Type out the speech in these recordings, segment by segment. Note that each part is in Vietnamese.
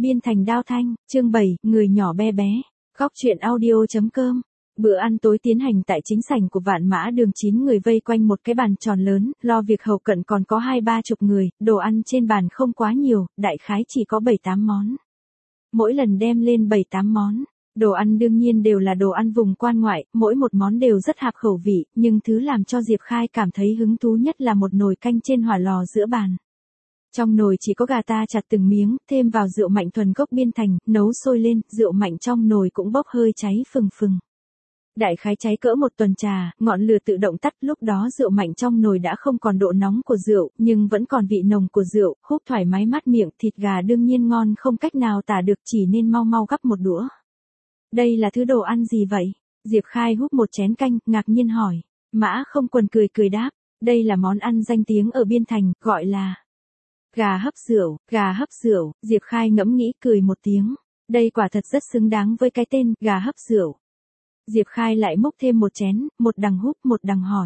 Biên thành đao thanh, chương 7, người nhỏ bé bé. Góc truyện audio.com. Bữa ăn tối tiến hành tại chính sảnh của Vạn Mã Đường, 9 người vây quanh một cái bàn tròn lớn, lo việc hậu cận còn có 20-30 người, đồ ăn trên bàn không quá nhiều, đại khái chỉ có 7-8 món. Mỗi lần đem lên 7-8 món. Đồ ăn đương nhiên đều là đồ ăn vùng quan ngoại, mỗi một món đều rất hợp khẩu vị, nhưng thứ làm cho Diệp Khai cảm thấy hứng thú nhất là một nồi canh trên hỏa lò giữa bàn. Trong nồi chỉ có gà ta chặt từng miếng, thêm vào rượu mạnh thuần gốc Biên Thành, nấu sôi lên, rượu mạnh trong nồi cũng bốc hơi cháy phừng phừng. Đại khái cháy cỡ một tuần trà, ngọn lửa tự động tắt, lúc đó rượu mạnh trong nồi đã không còn độ nóng của rượu, nhưng vẫn còn vị nồng của rượu, húp thoải mái mát miệng, thịt gà đương nhiên ngon không cách nào tả được, chỉ nên mau mau gắp một đũa. Đây là thứ đồ ăn gì vậy? Diệp Khai húp một chén canh, ngạc nhiên hỏi. Mã Không Quần cười cười đáp, đây là món ăn danh tiếng ở Biên Thành, gọi là gà hấp rượu. Gà hấp rượu. Diệp Khai ngẫm nghĩ cười một tiếng. Đây quả thật rất xứng đáng với cái tên, gà hấp rượu. Diệp Khai lại múc thêm một chén, một đằng húp một đằng hỏi.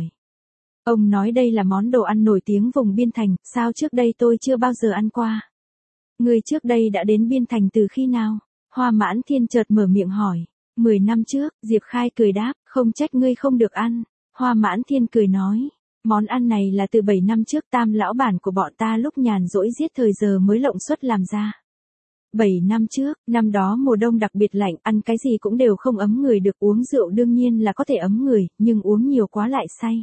Ông nói đây là món đồ ăn nổi tiếng vùng Biên Thành, sao trước đây tôi chưa bao giờ ăn qua? Người trước đây đã đến Biên Thành từ khi nào? Hoa Mãn Thiên chợt mở miệng hỏi. 10 năm trước, Diệp Khai cười đáp, không trách ngươi không được ăn. Hoa Mãn Thiên cười nói. Món ăn này là từ 7 năm trước Tam lão bản của bọn ta lúc nhàn rỗi giết thời giờ mới lộng xuất làm ra. 7 năm trước, năm đó mùa đông đặc biệt lạnh, ăn cái gì cũng đều không ấm người được, uống rượu đương nhiên là có thể ấm người, nhưng uống nhiều quá lại say.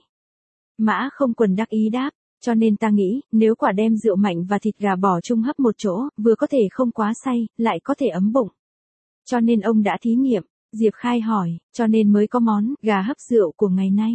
Mã Không Quần đắc ý đáp, cho nên ta nghĩ, nếu quả đem rượu mạnh và thịt gà bỏ chung hấp một chỗ, vừa có thể không quá say, lại có thể ấm bụng. Cho nên ông đã thí nghiệm. Diệp Khai hỏi, cho nên mới có món gà hấp rượu của ngày nay.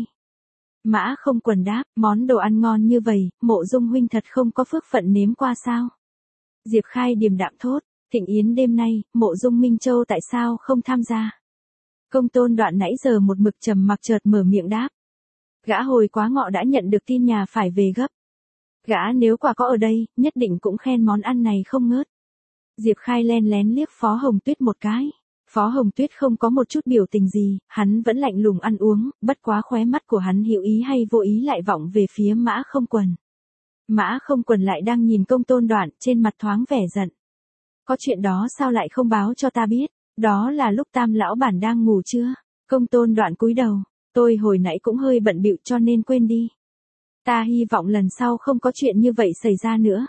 Mã Không Quần đáp, món đồ ăn ngon như vậy, Mộ Dung huynh thật không có phước phận nếm qua sao? Diệp Khai điềm đạm thốt, thịnh yến đêm nay, Mộ Dung Minh Châu tại sao không tham gia? Công Tôn Đoạn nãy giờ một mực trầm mặc chợt mở miệng đáp. Gã hồi quá ngọ đã nhận được tin nhà phải về gấp. Gã nếu quả có ở đây, nhất định cũng khen món ăn này không ngớt. Diệp Khai len lén liếc Phó Hồng Tuyết một cái. Phó Hồng Tuyết không có một chút biểu tình gì, hắn vẫn lạnh lùng ăn uống, bất quá khóe mắt của hắn hữu ý hay vô ý lại vọng về phía Mã Không Quần. Mã Không Quần lại đang nhìn Công Tôn Đoạn, trên mặt thoáng vẻ giận. Có chuyện đó sao lại không báo cho ta biết, đó là lúc Tam lão bản đang ngủ chưa? Công Tôn Đoạn cúi đầu, tôi hồi nãy cũng hơi bận bịu cho nên quên đi. Ta hy vọng lần sau không có chuyện như vậy xảy ra nữa.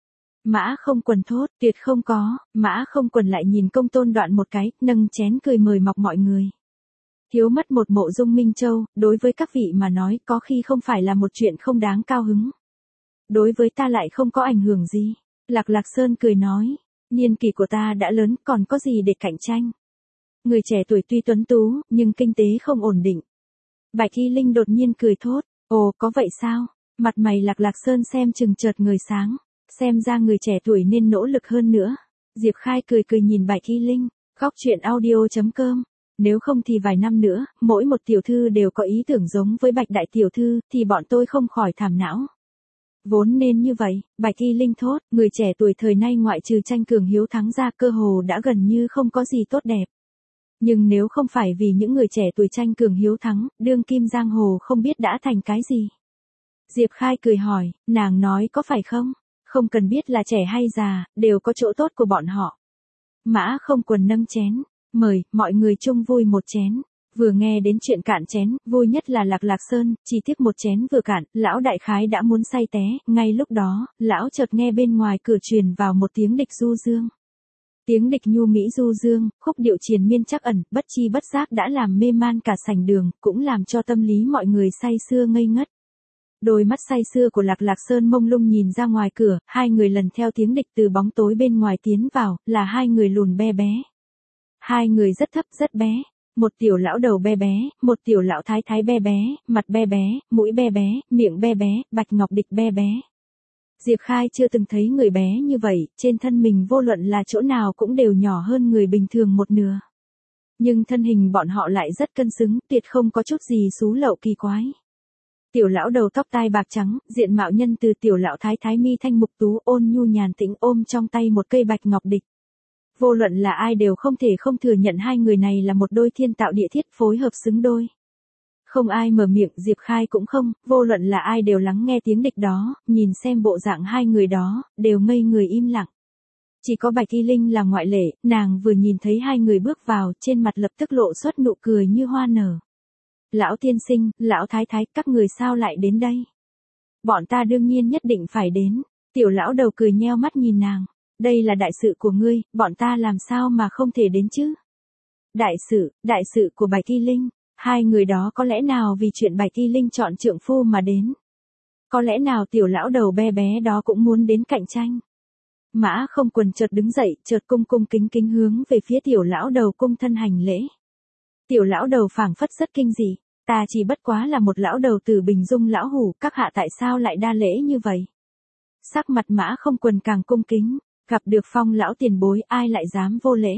Mã Không Quần thốt, tuyệt không có. Mã Không Quần lại nhìn Công Tôn Đoạn một cái, nâng chén cười mời mọc mọi người. Thiếu mất một Mộ Dung Minh Châu, đối với các vị mà nói có khi không phải là một chuyện không đáng cao hứng. Đối với ta lại không có ảnh hưởng gì. Lạc Lạc Sơn cười nói, niên kỷ của ta đã lớn, còn có gì để cạnh tranh. Người trẻ tuổi tuy tuấn tú, nhưng kinh tế không ổn định. Bạch Y Linh đột nhiên cười thốt, ồ có vậy sao? Mặt mày Lạc Lạc Sơn xem chừng chợt người sáng. Xem ra người trẻ tuổi nên nỗ lực hơn nữa. Diệp Khai cười cười nhìn Bạch Y Linh. Góc truyện audio.com. Nếu không thì vài năm nữa, mỗi một tiểu thư đều có ý tưởng giống với Bạch đại tiểu thư, thì bọn tôi không khỏi thảm não. Vốn nên như vậy, Bạch Y Linh thốt, người trẻ tuổi thời nay ngoại trừ tranh cường hiếu thắng ra cơ hồ đã gần như không có gì tốt đẹp. Nhưng nếu không phải vì những người trẻ tuổi tranh cường hiếu thắng, đương kim giang hồ không biết đã thành cái gì. Diệp Khai cười hỏi, nàng nói có phải không? Không cần biết là trẻ hay già, đều có chỗ tốt của bọn họ. Mã Không Quần nâng chén, mời, mọi người chung vui một chén. Vừa nghe đến chuyện cạn chén, vui nhất là Lạc Lạc Sơn, chỉ tiếc một chén vừa cạn, lão đại khái đã muốn say té, ngay lúc đó, lão chợt nghe bên ngoài cửa truyền vào một tiếng địch du dương. Tiếng địch nhu mỹ du dương, khúc điệu triền miên trắc ẩn, bất chi bất giác đã làm mê man cả sảnh đường, cũng làm cho tâm lý mọi người say sưa ngây ngất. Đôi mắt say sưa của Lạc Lạc Sơn mông lung nhìn ra ngoài cửa, hai người lần theo tiếng địch từ bóng tối bên ngoài tiến vào, là hai người lùn be bé. Hai người rất thấp rất bé, một tiểu lão đầu be bé, một tiểu lão thái thái be bé, mặt be bé, mũi be bé, miệng be bé, Bạch Ngọc Địch be bé. Diệp Khai chưa từng thấy người bé như vậy, trên thân mình vô luận là chỗ nào cũng đều nhỏ hơn người bình thường một nửa. Nhưng thân hình bọn họ lại rất cân xứng, tuyệt không có chút gì xú lậu kỳ quái. Tiểu lão đầu tóc tai bạc trắng, diện mạo nhân từ tiểu lão thái thái mi thanh mục tú ôn nhu nhàn tĩnh ôm trong tay một cây Bạch Ngọc Địch. Vô luận là ai đều không thể không thừa nhận hai người này là một đôi thiên tạo địa thiết phối hợp xứng đôi. Không ai mở miệng, Diệp Khai cũng không, vô luận là ai đều lắng nghe tiếng địch đó, nhìn xem bộ dạng hai người đó, đều ngây người im lặng. Chỉ có Bạch Y Linh là ngoại lệ, nàng vừa nhìn thấy hai người bước vào, trên mặt lập tức lộ xuất nụ cười như hoa nở. Lão tiên sinh, lão thái thái, các người sao lại đến đây? Bọn ta đương nhiên nhất định phải đến. Tiểu lão đầu cười nheo mắt nhìn nàng. Đây là đại sự của ngươi, bọn ta làm sao mà không thể đến chứ? Đại sự của Bạch Y Linh. Hai người đó có lẽ nào vì chuyện Bạch Y Linh chọn trượng phu mà đến? Có lẽ nào tiểu lão đầu bé bé đó cũng muốn đến cạnh tranh? Mã Không Quần chợt đứng dậy, chợt cung cung kính kính hướng về phía tiểu lão đầu cung thân hành lễ. Tiểu lão đầu phảng phất rất kinh dị, ta chỉ bất quá là một lão đầu từ Bình Dung lão hủ, các hạ tại sao lại đa lễ như vậy? Sắc mặt Mã Không Quần càng cung kính, gặp được Phong lão tiền bối ai lại dám vô lễ?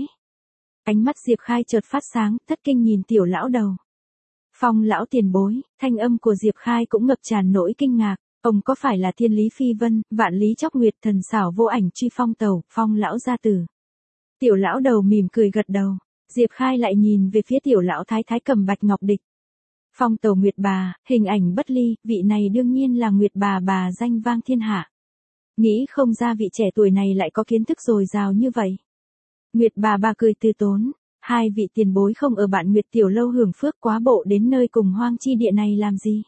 Ánh mắt Diệp Khai chợt phát sáng, thất kinh nhìn tiểu lão đầu. Phong lão tiền bối, thanh âm của Diệp Khai cũng ngập tràn nỗi kinh ngạc. Ông có phải là Thiên Lý Phi Vân, Vạn Lý Chóc Nguyệt, Thần Xảo Vô Ảnh Truy Phong Tầu, Phong lão gia tử? Tiểu lão đầu mỉm cười gật đầu. Diệp Khai lại nhìn về phía tiểu lão thái thái cầm bạch ngọc địch. Phong Tầu Nguyệt bà, hình ảnh bất ly, vị này đương nhiên là Nguyệt bà danh vang thiên hạ. Nghĩ không ra vị trẻ tuổi này lại có kiến thức dồi dào như vậy. Nguyệt bà cười từ tốn, hai vị tiền bối không ở Bạn Nguyệt tiểu lâu hưởng phước quá bộ đến nơi cùng hoang chi địa này làm gì?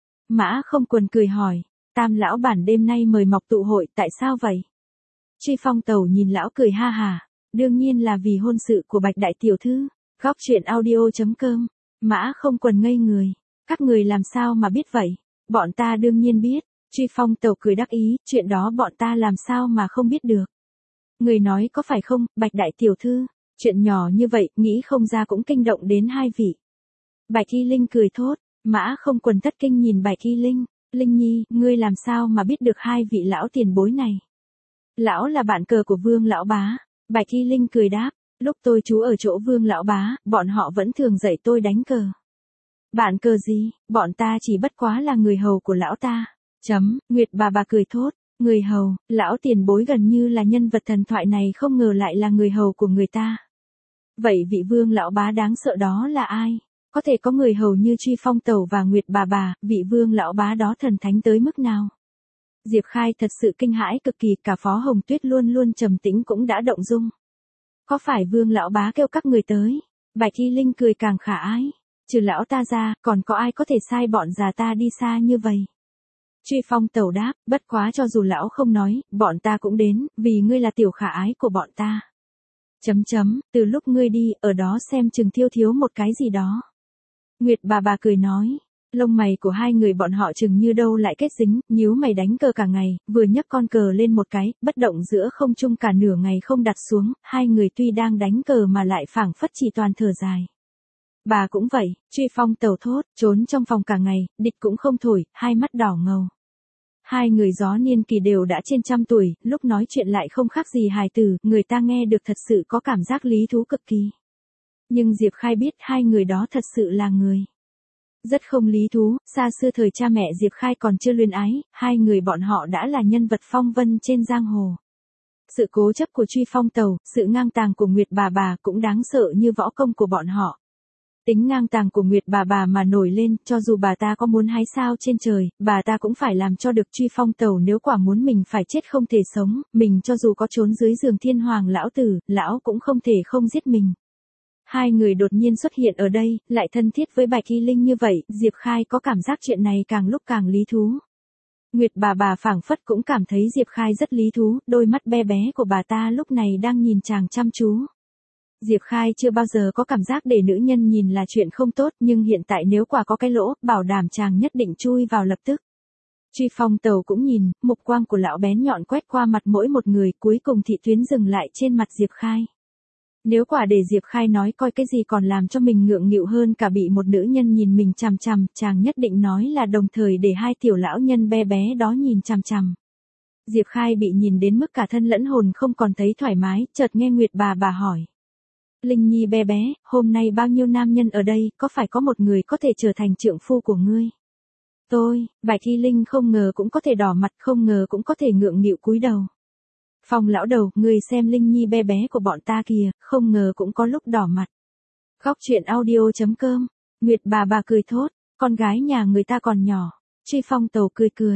Mã Không Quần cười hỏi, Tam lão bản đêm nay mời mọc tụ hội, tại sao vậy? Truy Phong Tầu nhìn lão cười ha hà, đương nhiên là vì hôn sự của Bạch đại tiểu thư. Góc truyện audio.com. Mã Không Quần ngây người, các người làm sao mà biết vậy? Bọn ta đương nhiên biết. Truy Phong Tầu cười đắc ý, chuyện đó bọn ta làm sao mà không biết được. Người nói có phải không, Bạch đại tiểu thư, chuyện nhỏ như vậy, nghĩ không ra cũng kinh động đến hai vị. Bạch Y Linh cười thốt. Mã Không Quần thất kinh nhìn Bạch Y Linh. Linh Nhi, ngươi làm sao mà biết được hai vị lão tiền bối này? Lão là bạn cờ của Vương lão bá. Bạch Y Linh cười đáp, lúc tôi trú ở chỗ Vương lão bá, bọn họ vẫn thường dạy tôi đánh cờ. Bạn cờ gì, bọn ta chỉ bất quá là người hầu của lão ta. Nguyệt bà cười thốt, người hầu, lão tiền bối gần như là nhân vật thần thoại này không ngờ lại là người hầu của người ta. Vậy vị Vương lão bá đáng sợ đó là ai? Có thể có người hầu như Truy Phong Tầu và Nguyệt bà, vị Vương lão bá đó thần thánh tới mức nào? Diệp Khai thật sự kinh hãi cực kỳ, cả Phó Hồng Tuyết luôn luôn trầm tĩnh cũng đã động dung. Có phải Vương lão bá kêu các người tới? Bạch Y Linh cười càng khả ái, trừ lão ta ra, còn có ai có thể sai bọn già ta đi xa như vậy? Truy Phong Tầu đáp, bất quá cho dù lão không nói, bọn ta cũng đến, vì ngươi là tiểu khả ái của bọn ta. Từ lúc ngươi đi, ở đó xem chừng thiếu một cái gì đó. Nguyệt bà cười nói, lông mày của hai người bọn họ chừng như đâu lại kết dính, nhíu mày đánh cờ cả ngày, vừa nhấc con cờ lên một cái, bất động giữa không trung cả nửa ngày không đặt xuống, hai người tuy đang đánh cờ mà lại phảng phất chỉ toàn thở dài. Bà cũng vậy, Truy Phong Tầu thốt, trốn trong phòng cả ngày, địch cũng không thổi, hai mắt đỏ ngầu. Hai người gió niên kỳ đều đã trên 100 tuổi, lúc nói chuyện lại không khác gì hài tử, người ta nghe được thật sự có cảm giác lý thú cực kỳ. Nhưng Diệp Khai biết hai người đó thật sự là người rất không lý thú, xa xưa thời cha mẹ Diệp Khai còn chưa luyến ái, hai người bọn họ đã là nhân vật phong vân trên giang hồ. Sự cố chấp của Truy Phong Tầu, sự ngang tàng của Nguyệt bà cũng đáng sợ như võ công của bọn họ. Tính ngang tàng của Nguyệt bà mà nổi lên, cho dù bà ta có muốn hái sao trên trời, bà ta cũng phải làm cho được Truy Phong Tầu, nếu quả muốn mình phải chết không thể sống, mình cho dù có trốn dưới giường Thiên Hoàng lão tử, lão cũng không thể không giết mình. Hai người đột nhiên xuất hiện ở đây, lại thân thiết với Bạch Y Linh như vậy, Diệp Khai có cảm giác chuyện này càng lúc càng lý thú. Nguyệt bà phảng phất cũng cảm thấy Diệp Khai rất lý thú, đôi mắt bé bé của bà ta lúc này đang nhìn chàng chăm chú. Diệp Khai chưa bao giờ có cảm giác để nữ nhân nhìn là chuyện không tốt, nhưng hiện tại nếu quả có cái lỗ, bảo đảm chàng nhất định chui vào lập tức. Truy Phong Tầu cũng nhìn, mục quang của lão bén nhọn quét qua mặt mỗi một người, cuối cùng thị tuyến dừng lại trên mặt Diệp Khai. Nếu quả để Diệp Khai nói coi cái gì còn làm cho mình ngượng nghịu hơn cả bị một nữ nhân nhìn mình chằm chằm, chàng nhất định nói là đồng thời để hai tiểu lão nhân bé bé đó nhìn chằm chằm. Diệp Khai bị nhìn đến mức cả thân lẫn hồn không còn thấy thoải mái, chợt nghe Nguyệt bà hỏi. Linh Nhi bé bé, hôm nay bao nhiêu nam nhân ở đây, có phải có một người có thể trở thành trượng phu của ngươi? Tôi, Bạch Y Linh không ngờ cũng có thể đỏ mặt, không ngờ cũng có thể ngượng nghịu cúi đầu. Phong lão đầu, người xem Linh Nhi bé bé của bọn ta kìa, không ngờ cũng có lúc đỏ mặt. Góc truyện audio.com. Nguyệt bà cười thốt, con gái nhà người ta còn nhỏ. Truy Phong Tầu cười.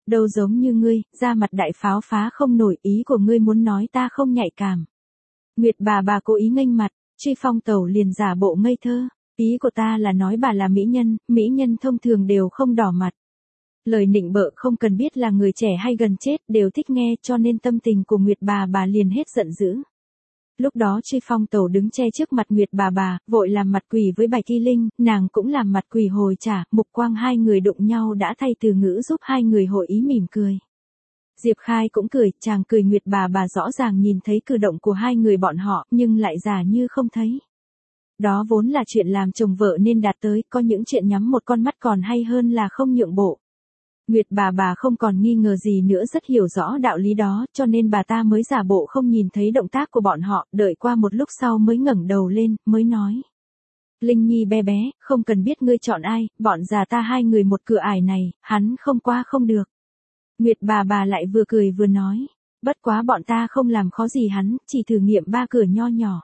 đâu giống như ngươi, da mặt đại pháo phá không nổi, ý của ngươi muốn nói ta không nhạy cảm. Nguyệt bà cố ý nghênh mặt, Truy Phong Tẩu liền giả bộ ngây thơ, ý của ta là nói bà là mỹ nhân thông thường đều không đỏ mặt. Lời nịnh bợ không cần biết là người trẻ hay gần chết đều thích nghe, cho nên tâm tình của Nguyệt bà liền hết giận dữ. Lúc đó Truy Phong Tẩu đứng che trước mặt Nguyệt bà, vội làm mặt quỷ với Bạch Y Linh, nàng cũng làm mặt quỷ hồi trả, mục quang hai người đụng nhau đã thay từ ngữ giúp hai người hội ý mỉm cười. Diệp Khai cũng cười, chàng cười Nguyệt bà rõ ràng nhìn thấy cử động của hai người bọn họ, nhưng lại giả như không thấy. Đó vốn là chuyện làm chồng vợ nên đạt tới, có những chuyện nhắm một con mắt còn hay hơn là không nhượng bộ. Nguyệt bà không còn nghi ngờ gì nữa, rất hiểu rõ đạo lý đó, cho nên bà ta mới giả bộ không nhìn thấy động tác của bọn họ, đợi qua một lúc sau mới ngẩng đầu lên, mới nói. Linh Nhi bé, không cần biết ngươi chọn ai, bọn già ta hai người một cửa ải này, hắn không qua không được. Nguyệt bà lại vừa cười vừa nói, bất quá bọn ta không làm khó gì hắn, chỉ thử nghiệm 3 cửa nho nhỏ.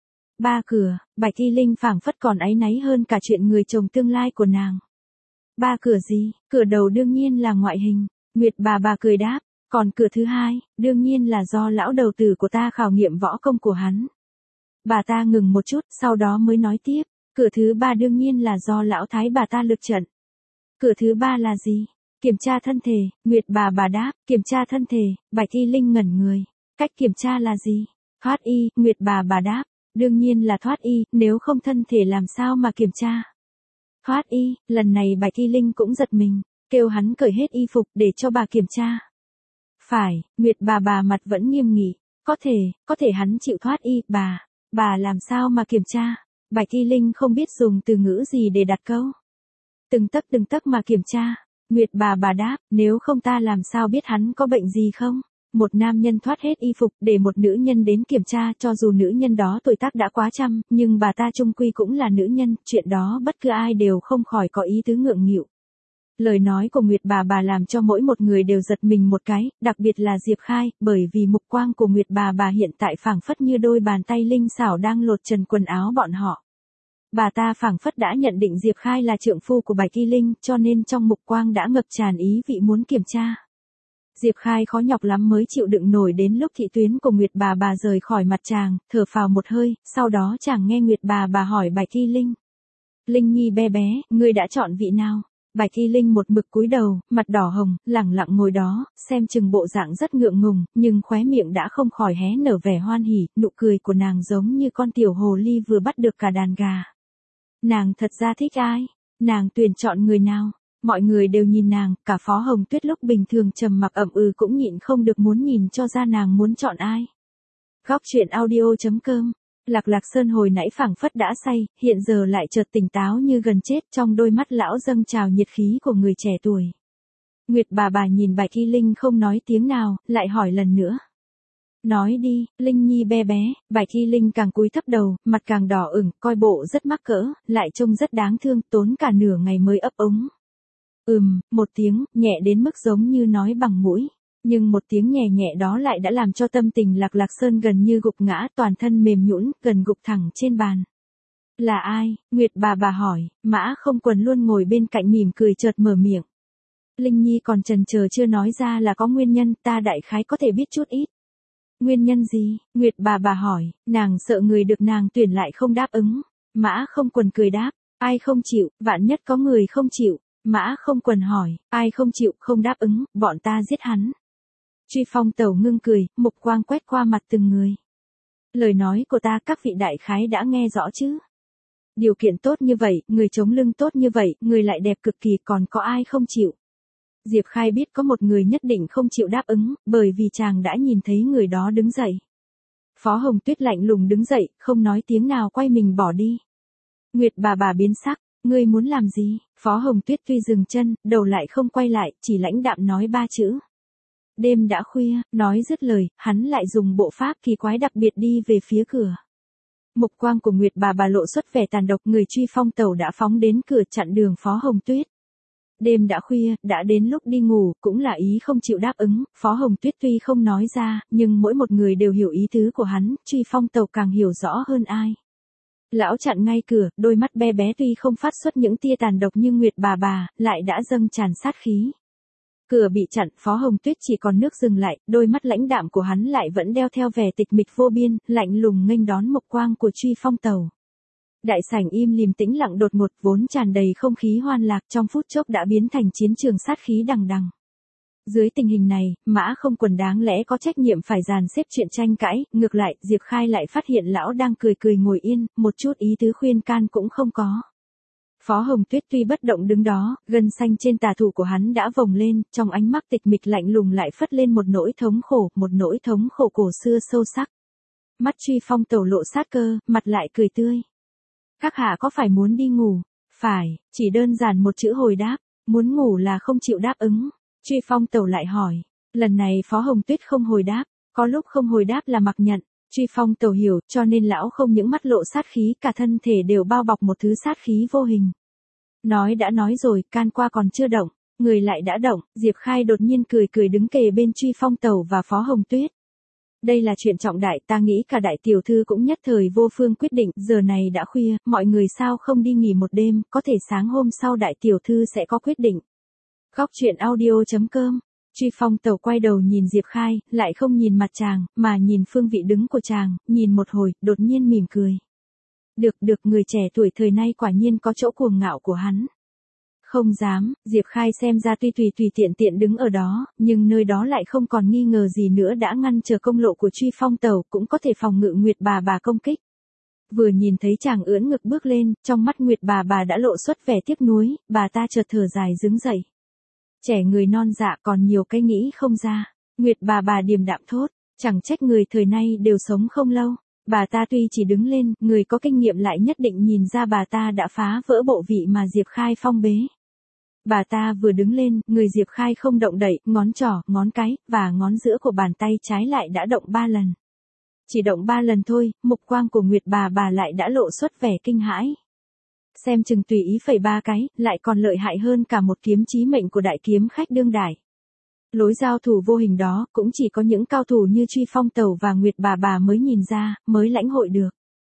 3 cửa, Bạch Y Linh phảng phất còn áy náy hơn cả chuyện người chồng tương lai của nàng. 3 cửa gì? Cửa đầu đương nhiên là ngoại hình. Nguyệt bà cười đáp, còn cửa thứ hai, đương nhiên là do lão đầu tử của ta khảo nghiệm võ công của hắn. Bà ta ngừng một chút, sau đó mới nói tiếp, cửa thứ 3 đương nhiên là do lão thái bà ta lực trận. Cửa thứ 3 là gì? Kiểm tra thân thể. Nguyệt bà đáp, kiểm tra thân thể. Bạch Y Linh ngẩn người, cách kiểm tra là gì? Thoát y. Nguyệt bà đáp, đương nhiên là thoát y, nếu không thân thể làm sao mà kiểm tra. Thoát y. Lần này Bạch Y Linh cũng giật mình, kêu hắn cởi hết y phục để cho bà kiểm tra. Phải. Nguyệt bà mặt vẫn nghiêm nghị, có thể hắn chịu thoát y, bà làm sao mà kiểm tra? Bạch Y Linh không biết dùng từ ngữ gì để đặt câu. Từng tấc mà kiểm tra. Nguyệt bà đáp, nếu không ta làm sao biết hắn có bệnh gì không? Một nam nhân thoát hết y phục để một nữ nhân đến kiểm tra, cho dù nữ nhân đó tuổi tác đã quá trăm, nhưng bà ta chung quy cũng là nữ nhân, chuyện đó bất cứ ai đều không khỏi có ý tứ ngượng nghịu. Lời nói của Nguyệt bà làm cho mỗi một người đều giật mình một cái, đặc biệt là Diệp Khai, bởi vì mục quang của Nguyệt bà hiện tại phảng phất như đôi bàn tay linh xảo đang lột trần quần áo bọn họ. Bà ta phảng phất đã nhận định Diệp Khai là trượng phu của Bạch Y Linh, cho nên trong mục quang đã ngập tràn ý vị muốn kiểm tra. Diệp Khai khó nhọc lắm mới chịu đựng nổi đến lúc thị tuyến của Nguyệt bà rời khỏi mặt chàng, thở phào một hơi, sau đó chàng nghe Nguyệt bà hỏi Bạch Y Linh. Linh Nhi bé, ngươi đã chọn vị nào? Bạch Y Linh một mực cúi đầu, mặt đỏ hồng, lẳng lặng ngồi đó, xem chừng bộ dạng rất ngượng ngùng, nhưng khóe miệng đã không khỏi hé nở vẻ hoan hỉ, nụ cười của nàng giống như con tiểu hồ ly vừa bắt được cả đàn gà. Nàng thật ra thích ai? Nàng tuyển chọn người nào? Mọi người đều nhìn nàng, cả Phó Hồng Tuyết lúc bình thường trầm mặc ậm cũng nhịn không được muốn nhìn cho ra nàng muốn chọn ai. Góc truyện audio.com. Lạc Sơn hồi nãy phảng phất đã say, hiện giờ lại chợt tỉnh táo như gần chết, trong đôi mắt lão dâng trào nhiệt khí của người trẻ tuổi. Nguyệt bà nhìn Bạch Y Linh không nói tiếng nào, lại hỏi lần nữa. Nói đi, Linh Nhi bé, Bạch Y Linh càng cúi thấp đầu, mặt càng đỏ ửng, coi bộ rất mắc cỡ, lại trông rất đáng thương, tốn cả nửa ngày mới ấp ống. Một tiếng, nhẹ đến mức giống như nói bằng mũi. Nhưng một tiếng nhẹ đó lại đã làm cho tâm tình Lạc Sơn gần như gục ngã, toàn thân mềm nhũn, gần gục thẳng trên bàn. Là ai? Nguyệt bà hỏi, Mã Không Quần luôn ngồi bên cạnh mỉm cười chợt mở miệng. Linh Nhi còn chần chờ chưa nói ra là có nguyên nhân, ta đại khái có thể biết chút ít. Nguyên nhân gì? Nguyệt bà hỏi, nàng sợ người được nàng tuyển lại không đáp ứng. Mã Không Quần cười đáp, ai không chịu, vạn nhất có người không chịu. Mã Không Quần hỏi, ai không chịu, không đáp ứng, bọn ta giết hắn. Truy Phong Tẩu ngưng cười, mục quang quét qua mặt từng người. Lời nói của ta các vị đại khái đã nghe rõ chứ. Điều kiện tốt như vậy, người chống lưng tốt như vậy, người lại đẹp cực kỳ, còn có ai không chịu. Diệp Khai biết có một người nhất định không chịu đáp ứng, bởi vì chàng đã nhìn thấy người đó đứng dậy. Phó Hồng Tuyết lạnh lùng đứng dậy, không nói tiếng nào quay mình bỏ đi. Nguyệt bà biến sắc, ngươi muốn làm gì? Phó Hồng Tuyết tuy dừng chân, đầu lại không quay lại, chỉ lãnh đạm nói 3 chữ. Đêm đã khuya, nói dứt lời, hắn lại dùng bộ pháp kỳ quái đặc biệt đi về phía cửa. Mục quang của Nguyệt bà lộ xuất vẻ tàn độc, người Truy Phong Tẩu đã phóng đến cửa chặn đường Phó Hồng Tuyết. Đêm đã khuya, đã đến lúc đi ngủ, cũng là ý không chịu đáp ứng, Phó Hồng Tuyết tuy không nói ra, nhưng mỗi một người đều hiểu ý tứ của hắn, Truy Phong Tẩu càng hiểu rõ hơn ai. Lão chặn ngay cửa, đôi mắt bé tuy không phát xuất những tia tàn độc như Nguyệt bà, lại đã dâng tràn sát khí. Cửa bị chặn, Phó Hồng Tuyết chỉ còn nước dừng lại, đôi mắt lãnh đạm của hắn lại vẫn đeo theo vẻ tịch mịch vô biên, lạnh lùng nghênh đón mộc quang của Truy Phong Tầu. Đại sảnh im lìm tĩnh lặng đột ngột vốn tràn đầy không khí hoan lạc trong phút chốc đã biến thành chiến trường sát khí đằng đằng. Dưới tình hình này, Mã Không Quần đáng lẽ có trách nhiệm phải dàn xếp chuyện tranh cãi, ngược lại, Diệp Khai lại phát hiện lão đang cười cười ngồi yên, một chút ý tứ khuyên can cũng không có. Phó Hồng Tuyết tuy bất động đứng đó, gân xanh trên tà thủ của hắn đã vồng lên, trong ánh mắt tịch mịch lạnh lùng lại phất lên một nỗi thống khổ cổ xưa sâu sắc. Mắt Truy Phong Tầu lộ sát cơ, mặt lại cười tươi. Các hạ có phải muốn đi ngủ? Phải, chỉ đơn giản một chữ hồi đáp, muốn ngủ là không chịu đáp ứng. Truy Phong Tầu lại hỏi, lần này Phó Hồng Tuyết không hồi đáp, có lúc không hồi đáp là mặc nhận. Truy Phong Tầu hiểu, cho nên lão không những mắt lộ sát khí, cả thân thể đều bao bọc một thứ sát khí vô hình. Nói đã nói rồi, can qua còn chưa động, người lại đã động. Diệp Khai đột nhiên cười cười đứng kề bên Truy Phong Tầu và Phó Hồng Tuyết. Đây là chuyện trọng đại, ta nghĩ cả đại tiểu thư cũng nhất thời vô phương quyết định, giờ này đã khuya, mọi người sao không đi nghỉ một đêm, có thể sáng hôm sau đại tiểu thư sẽ có quyết định. Góc truyện audio.com. Truy Phong Tầu quay đầu nhìn Diệp Khai, lại không nhìn mặt chàng, mà nhìn phương vị đứng của chàng, nhìn một hồi, đột nhiên mỉm cười. Được, người trẻ tuổi thời nay quả nhiên có chỗ cuồng ngạo của hắn. Không dám, Diệp Khai xem ra tuy tùy tiện đứng ở đó, nhưng nơi đó lại không còn nghi ngờ gì nữa đã ngăn trở công lộ của Truy Phong Tầu, cũng có thể phòng ngự Nguyệt bà công kích. Vừa nhìn thấy chàng ưỡn ngực bước lên, trong mắt Nguyệt bà đã lộ xuất vẻ tiếc nuối, bà ta chợt thở dài đứng dậy. Trẻ người non dạ còn nhiều cái nghĩ không ra. Nguyệt bà điềm đạm thốt, chẳng trách người thời nay đều sống không lâu. Bà ta tuy chỉ đứng lên, người có kinh nghiệm lại nhất định nhìn ra bà ta đã phá vỡ bộ vị mà Diệp Khai phong bế. Bà ta vừa đứng lên, người Diệp Khai không động đậy, ngón trỏ, ngón cái, và ngón giữa của bàn tay trái lại đã động 3 lần. Chỉ động 3 lần thôi, mục quang của Nguyệt bà lại đã lộ xuất vẻ kinh hãi. Xem chừng tùy ý phẩy 3 cái, lại còn lợi hại hơn cả một kiếm chí mệnh của đại kiếm khách đương đại. Lối giao thủ vô hình đó, cũng chỉ có những cao thủ như Truy Phong Tầu và Nguyệt bà mới nhìn ra, mới lãnh hội được.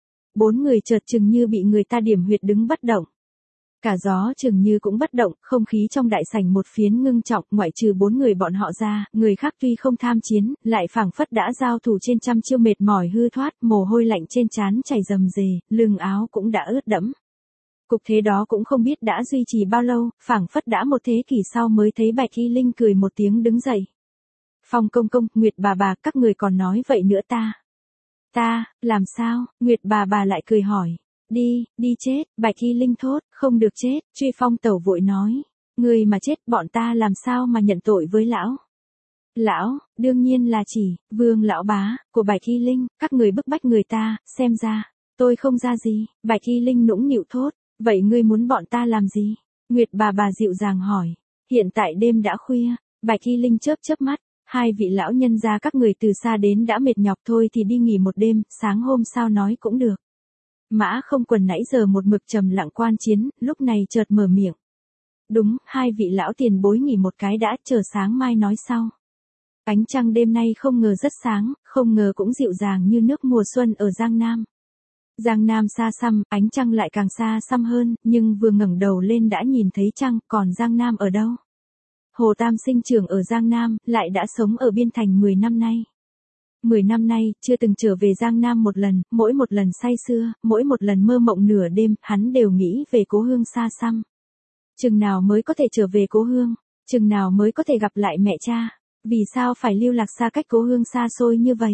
4 người chợt chừng như bị người ta điểm huyệt đứng bất động. Cả gió chừng như cũng bất động, không khí trong đại sảnh một phiến ngưng trọng, ngoại trừ 4 người bọn họ ra, người khác tuy không tham chiến, lại phảng phất đã giao thủ trên trăm chiêu mệt mỏi hư thoát, mồ hôi lạnh trên trán chảy rầm rề, lưng áo cũng đã ướt đẫm. Cục thế đó cũng không biết đã duy trì bao lâu, phảng phất đã một thế kỷ sau mới thấy Bạch Y Linh cười một tiếng đứng dậy. Phong công công, Nguyệt bà, các người còn nói vậy nữa ta. Ta, làm sao? Nguyệt bà lại cười hỏi. Đi chết, Bạch Y Linh thốt, không được chết. Truy Phong Tầu vội nói. Người mà chết bọn ta làm sao mà nhận tội với lão? Lão, đương nhiên là chỉ, Vương lão bá, của Bạch Y Linh, các người bức bách người ta, xem ra, tôi không ra gì. Bạch Y Linh nũng nịu thốt. Vậy ngươi muốn bọn ta làm gì? Nguyệt bà dịu dàng hỏi. Hiện tại đêm đã khuya, Bạch Y Linh chớp mắt, 2 vị lão nhân gia các người từ xa đến đã mệt nhọc thôi thì đi nghỉ một đêm, sáng hôm sau nói cũng được. Mã Không Quần nãy giờ một mực trầm lặng quan chiến, lúc này chợt mở miệng. Đúng, 2 vị lão tiền bối nghỉ một cái đã, chờ sáng mai nói sau. Ánh trăng đêm nay không ngờ rất sáng, không ngờ cũng dịu dàng như nước mùa xuân ở Giang Nam. Giang Nam xa xăm, ánh trăng lại càng xa xăm hơn, nhưng vừa ngẩng đầu lên đã nhìn thấy trăng, còn Giang Nam ở đâu? Hồ Tam sinh trưởng ở Giang Nam, lại đã sống ở Biên Thành 10 năm nay. 10 năm nay, chưa từng trở về Giang Nam một lần, mỗi một lần say sưa, mỗi một lần mơ mộng nửa đêm, hắn đều nghĩ về cố hương xa xăm. Chừng nào mới có thể trở về cố hương? Chừng nào mới có thể gặp lại mẹ cha? Vì sao phải lưu lạc xa cách cố hương xa xôi như vậy?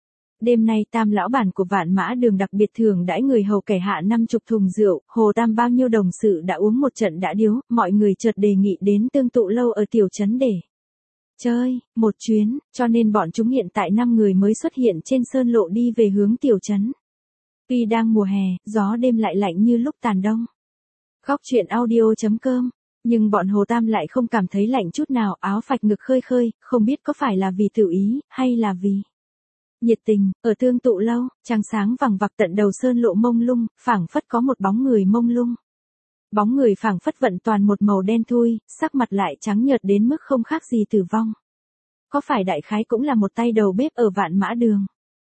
Đêm nay Tam lão bản của Vạn Mã Đường đặc biệt thưởng đãi người hầu kẻ hạ 50 thùng rượu, Hồ Tam bao nhiêu đồng sự đã uống một trận đã điếu, mọi người chợt đề nghị đến tương tụ lâu ở tiểu trấn để chơi một chuyến, cho nên bọn chúng hiện tại 5 người mới xuất hiện trên sơn lộ đi về hướng tiểu trấn. Tuy đang mùa hè, gió đêm lại lạnh như lúc tàn đông. Góc truyện audio.com. Nhưng bọn Hồ Tam lại không cảm thấy lạnh chút nào, áo phạch ngực khơi khơi, không biết có phải là vì tự ý, hay là vì nhiệt tình. Ở tương tụ lâu, trăng sáng vằng vặc tận đầu sơn lộ mông lung, phảng phất có một bóng người mông lung. Bóng người phảng phất vận toàn một màu đen thui, sắc mặt lại trắng nhợt đến mức không khác gì tử vong. Có phải đại khái cũng là một tay đầu bếp ở Vạn Mã Đường?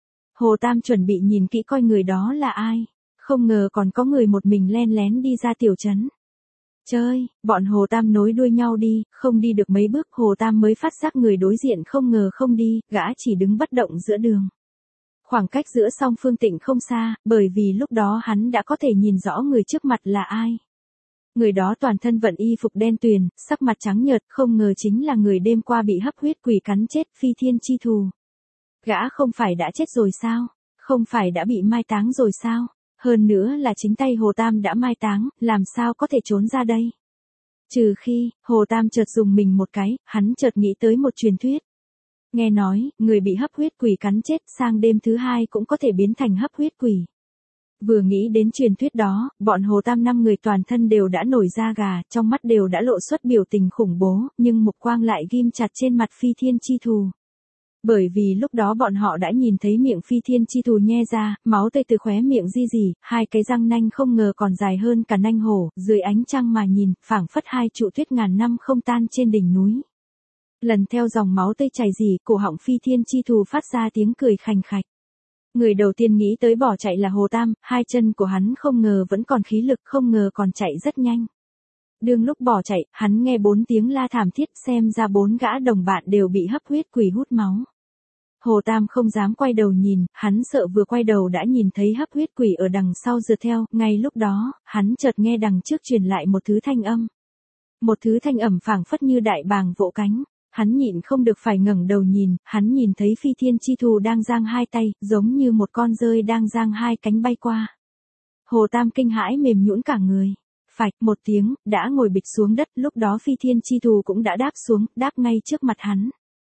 Hồ Tam chuẩn bị nhìn kỹ coi người đó là ai, không ngờ còn có người một mình len lén đi ra tiểu trấn. Chơi, bọn Hồ Tam nối đuôi nhau đi, không đi được mấy bước Hồ Tam mới phát giác người đối diện không ngờ không đi, gã chỉ đứng bất động giữa đường. Khoảng cách giữa song phương Tịnh không xa, bởi vì lúc đó hắn đã có thể nhìn rõ người trước mặt là ai. Người đó toàn thân vận y phục đen tuyền, sắc mặt trắng nhợt, không ngờ chính là người đêm qua bị hấp huyết quỷ cắn chết Phi Thiên Chi Thù. Gã không phải đã chết rồi sao? Không phải đã bị mai táng rồi sao? Hơn nữa là chính tay Hồ Tam đã mai táng, làm sao có thể trốn ra đây? Trừ khi, Hồ Tam chợt dùng mình một cái, hắn chợt nghĩ tới một truyền thuyết. Nghe nói, người bị hấp huyết quỷ cắn chết sang đêm thứ hai cũng có thể biến thành hấp huyết quỷ. Vừa nghĩ đến truyền thuyết đó, bọn Hồ Tam 5 người toàn thân đều đã nổi da gà, trong mắt đều đã lộ xuất biểu tình khủng bố, nhưng mục quang lại ghim chặt trên mặt Phi Thiên Chi Thù. Bởi vì lúc đó bọn họ đã nhìn thấy miệng Phi Thiên Chi Thù nhe ra, máu tươi từ khóe miệng di dì, hai cái răng nanh không ngờ còn dài hơn cả nanh hổ, dưới ánh trăng mà nhìn, phảng phất hai trụ tuyết ngàn năm không tan trên đỉnh núi. Lần theo dòng máu tươi chảy rỉ, cổ họng Phi Thiên Chi Thù phát ra tiếng cười khành khạch. Người đầu tiên nghĩ tới bỏ chạy là Hồ Tam, hai chân của hắn không ngờ vẫn còn khí lực, không ngờ còn chạy rất nhanh. Đương lúc bỏ chạy, hắn nghe 4 tiếng la thảm thiết, xem ra 4 gã đồng bạn đều bị hấp huyết quỷ hút máu. Hồ Tam không dám quay đầu nhìn, hắn sợ vừa quay đầu đã nhìn thấy hấp huyết quỷ ở đằng sau rượt theo, ngay lúc đó, hắn chợt nghe đằng trước truyền lại một thứ thanh âm. Một thứ thanh ẩm phảng phất như đại bàng vỗ cánh. Hắn nhịn không được phải ngẩng đầu nhìn, hắn nhìn thấy Phi Thiên Chi Thù đang giang hai tay, giống như một con dơi đang giang hai cánh bay qua. Hồ Tam kinh hãi mềm nhũn cả người. Phạch một tiếng, đã ngồi bịch xuống đất, lúc đó Phi Thiên Chi Thù cũng đã đáp xuống, đáp ngay trước mặt hắn.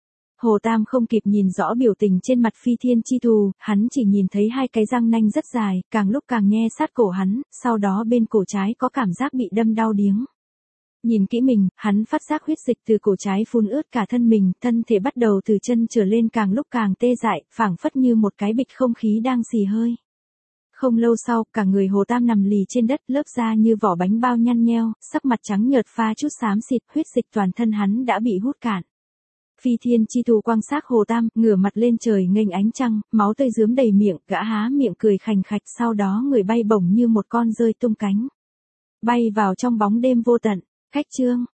Hồ Tam không kịp nhìn rõ biểu tình trên mặt Phi Thiên Chi Thù, hắn chỉ nhìn thấy hai cái răng nanh rất dài, càng lúc càng nhe sát cổ hắn, sau đó bên cổ trái có cảm giác bị đâm đau điếng. Nhìn kỹ mình, hắn phát giác huyết dịch từ cổ trái phun ướt cả thân mình, thân thể bắt đầu từ chân trở lên càng lúc càng tê dại, phảng phất như một cái bịch không khí đang xì hơi. Không lâu sau, cả người Hồ Tam nằm lì trên đất, lớp da như vỏ bánh bao nhăn nheo, sắc mặt trắng nhợt pha chút xám xịt, huyết dịch toàn thân hắn đã bị hút cạn. Phi Thiên Chi Thù quan sát Hồ Tam, ngửa mặt lên trời nghênh ánh trăng, máu tươi rướm đầy miệng, gã há miệng cười khành khạch, sau đó người bay bổng như một con dơi tung cánh. Bay vào trong bóng đêm vô tận. Khách chương